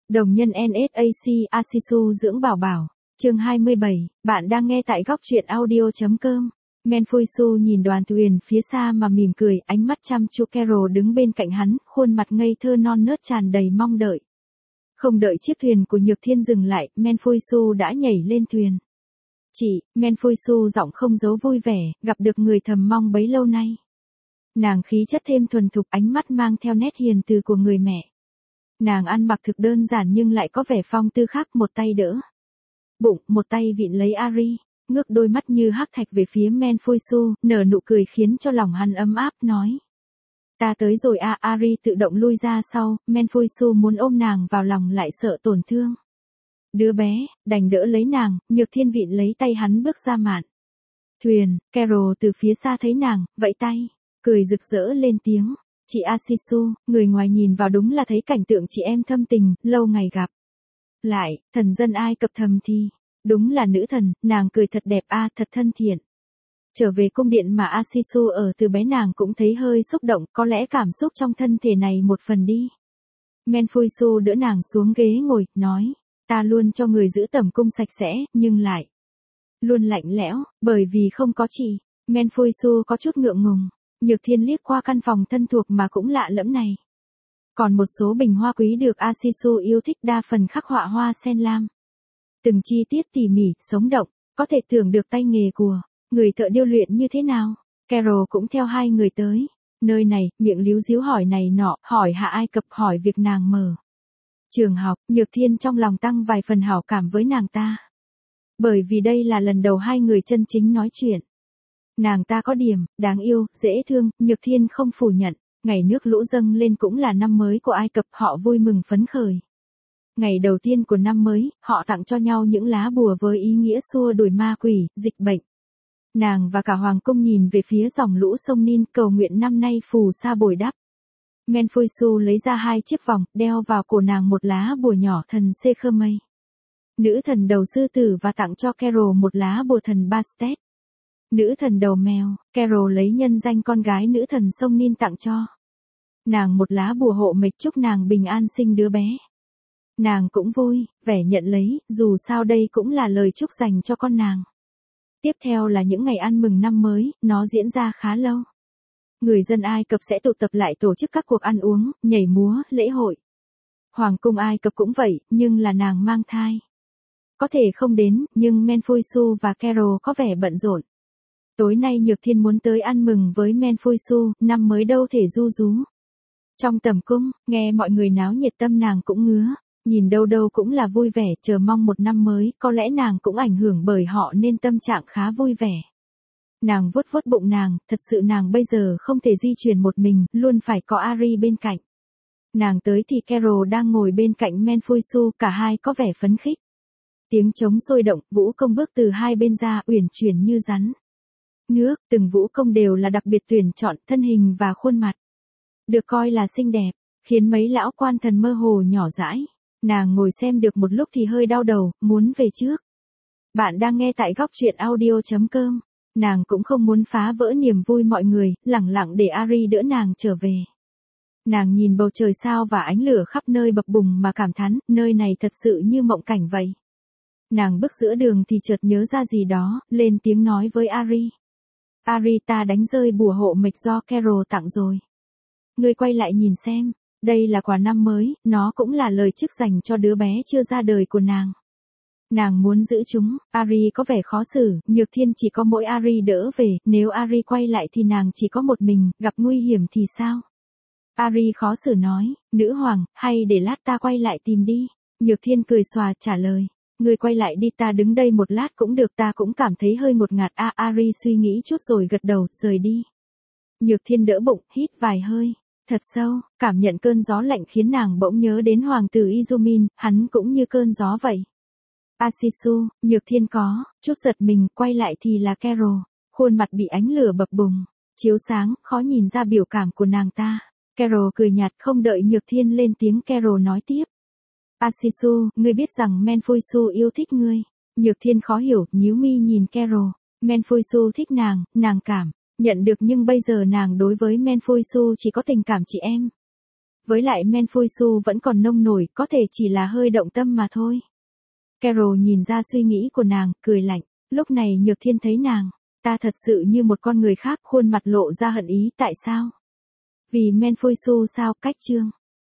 Đồng nhân NSAC Asisu dưỡng bảo bảo. Chương 27, bạn đang nghe tại góc truyện audio.com. Menfuisu nhìn Đoàn Tuyền phía xa mà mỉm cười, ánh mắt chăm chú Carol đứng bên cạnh hắn, khuôn mặt ngây thơ non nớt tràn đầy mong đợi. Không đợi chiếc thuyền của Nhược Thiên dừng lại, Menfuisu đã nhảy lên thuyền. Chị, Menfuisu giọng không giấu vui vẻ, gặp được người thầm mong bấy lâu nay. Nàng khí chất thêm thuần thục, ánh mắt mang theo nét hiền từ của người mẹ. Nàng ăn mặc thực đơn giản nhưng lại có vẻ phong tư khác, một tay đỡ bụng, một tay vịn lấy Ari, ngước đôi mắt như hắc thạch về phía Menfuisu, nở nụ cười khiến cho lòng hắn ấm áp, nói. Ta tới rồi à. Ari tự động lui ra sau, Menfuisu muốn ôm nàng vào lòng lại sợ tổn thương. Đứa bé, đành đỡ lấy nàng, Nhược Thiên vịn lấy tay hắn bước ra mạn thuyền. Carol từ phía xa thấy nàng, vẫy tay, cười rực rỡ lên tiếng. Chị Asisu, người ngoài nhìn vào đúng là thấy cảnh tượng chị em thâm tình, lâu ngày gặp lại, thần dân Ai Cập thầm thì. Đúng là nữ thần, nàng cười thật đẹp thật thân thiện. Trở về cung điện mà Asisu ở từ bé, nàng cũng thấy hơi xúc động, có lẽ cảm xúc trong thân thể này một phần đi. Menfuisu đỡ nàng xuống ghế ngồi, nói, ta luôn cho người giữ tẩm cung sạch sẽ, nhưng lại luôn lạnh lẽo, bởi vì không có chị. Menfuisu có chút ngượng ngùng. Nhược Thiên liếc qua căn phòng thân thuộc mà cũng lạ lẫm này. Còn một số bình hoa quý được Asisu yêu thích, đa phần khắc họa hoa sen lam. Từng chi tiết tỉ mỉ, sống động, có thể tưởng được tay nghề của người thợ điêu luyện như thế nào. Carol cũng theo hai người tới nơi này, miệng líu díu hỏi này nọ, hỏi hạ Ai Cập, hỏi việc nàng mở trường học. Nhược Thiên trong lòng tăng vài phần hảo cảm với nàng ta. Bởi vì đây là lần đầu hai người chân chính nói chuyện. Nàng ta có điểm, đáng yêu, dễ thương, Nhược Thiên không phủ nhận. Ngày nước lũ dâng lên cũng là năm mới của Ai Cập, họ vui mừng phấn khởi. Ngày đầu tiên của năm mới, họ tặng cho nhau những lá bùa với ý nghĩa xua đuổi ma quỷ, dịch bệnh. Nàng và cả hoàng cung nhìn về phía dòng lũ sông Nin, cầu nguyện năm nay phù sa bồi đắp. Menfuisu lấy ra hai chiếc vòng, đeo vào cổ nàng một lá bùa nhỏ thần Sekhmei, nữ thần đầu sư tử, và tặng cho Carol một lá bùa thần Bastet, nữ thần đầu mèo. Carol lấy nhân danh con gái nữ thần sông Nin tặng cho nàng một lá bùa hộ mệnh, chúc nàng bình an sinh đứa bé. Nàng cũng vui, vẻ nhận lấy, dù sao đây cũng là lời chúc dành cho con nàng. Tiếp theo là những ngày ăn mừng năm mới, nó diễn ra khá lâu. Người dân Ai Cập sẽ tụ tập lại tổ chức các cuộc ăn uống, nhảy múa, lễ hội. Hoàng cung Ai Cập cũng vậy, nhưng là nàng mang thai. Có thể không đến, nhưng Menfuisu và Carol có vẻ bận rộn. Tối nay Nhược Thiên muốn tới ăn mừng với Menfuisu, năm mới đâu thể ru rú. Trong tẩm cung, nghe mọi người náo nhiệt, tâm nàng cũng ngứa, nhìn đâu đâu cũng là vui vẻ, chờ mong một năm mới, có lẽ nàng cũng ảnh hưởng bởi họ nên tâm trạng khá vui vẻ. Nàng vuốt vuốt bụng nàng, thật sự nàng bây giờ không thể di chuyển một mình, luôn phải có Ari bên cạnh. Nàng tới thì Carol đang ngồi bên cạnh Menfuisu, cả hai có vẻ phấn khích. Tiếng trống sôi động, vũ công bước từ hai bên ra, uyển chuyển như rắn nước, từng vũ công đều là đặc biệt tuyển chọn, thân hình và khuôn mặt được coi là xinh đẹp, khiến mấy lão quan thần mơ hồ nhỏ dãi. Nàng ngồi xem được một lúc thì hơi đau đầu, muốn về trước. Bạn đang nghe tại góc truyện audio.com. Nàng cũng không muốn phá vỡ niềm vui mọi người, lẳng lặng để Ari đỡ nàng trở về. Nàng nhìn bầu trời sao và ánh lửa khắp nơi bập bùng mà cảm thán, nơi này thật sự như mộng cảnh vậy. Nàng bước giữa đường thì chợt nhớ ra gì đó, lên tiếng nói với Ari. Ari, ta đánh rơi bùa hộ mệnh do Carol tặng rồi. Ngươi quay lại nhìn xem, đây là quà năm mới, nó cũng là lời chúc dành cho đứa bé chưa ra đời của nàng. Nàng muốn giữ chúng. Ari có vẻ khó xử, Nhược Thiên chỉ có mỗi Ari đỡ về, nếu Ari quay lại thì nàng chỉ có một mình, gặp nguy hiểm thì sao? Ari khó xử nói, nữ hoàng, hay để lát ta quay lại tìm đi. Nhược Thiên cười xòa trả lời, ngươi quay lại đi, ta đứng đây một lát cũng được, ta cũng cảm thấy hơi ngột ngạt. Ari suy nghĩ chút rồi gật đầu, rời đi. Nhược Thiên đỡ bụng, hít vài hơi thật sâu, cảm nhận cơn gió lạnh khiến nàng bỗng nhớ đến hoàng tử Izumin, hắn cũng như cơn gió vậy. Asisu, Nhược Thiên có chút giật mình, quay lại thì là Carol, khuôn mặt bị ánh lửa bập bùng chiếu sáng, khó nhìn ra biểu cảm của nàng ta. Carol cười nhạt, không đợi Nhược Thiên lên tiếng, Carol nói tiếp. Asisu, ngươi biết rằng Menfuisu yêu thích ngươi. Nhược Thiên khó hiểu, nhíu mi nhìn Carol. Menfuisu thích nàng cảm nhận được, nhưng bây giờ nàng đối với Menfuisu chỉ có tình cảm chị em. Với lại Menfuisu vẫn còn nông nổi, có thể chỉ là hơi động tâm mà thôi. Carol nhìn ra suy nghĩ của nàng, cười lạnh. Lúc này Nhược Thiên thấy nàng. Ta thật sự như một con người khác, khuôn mặt lộ ra hận ý, tại sao? Vì Menfuisu sao? Cách chương.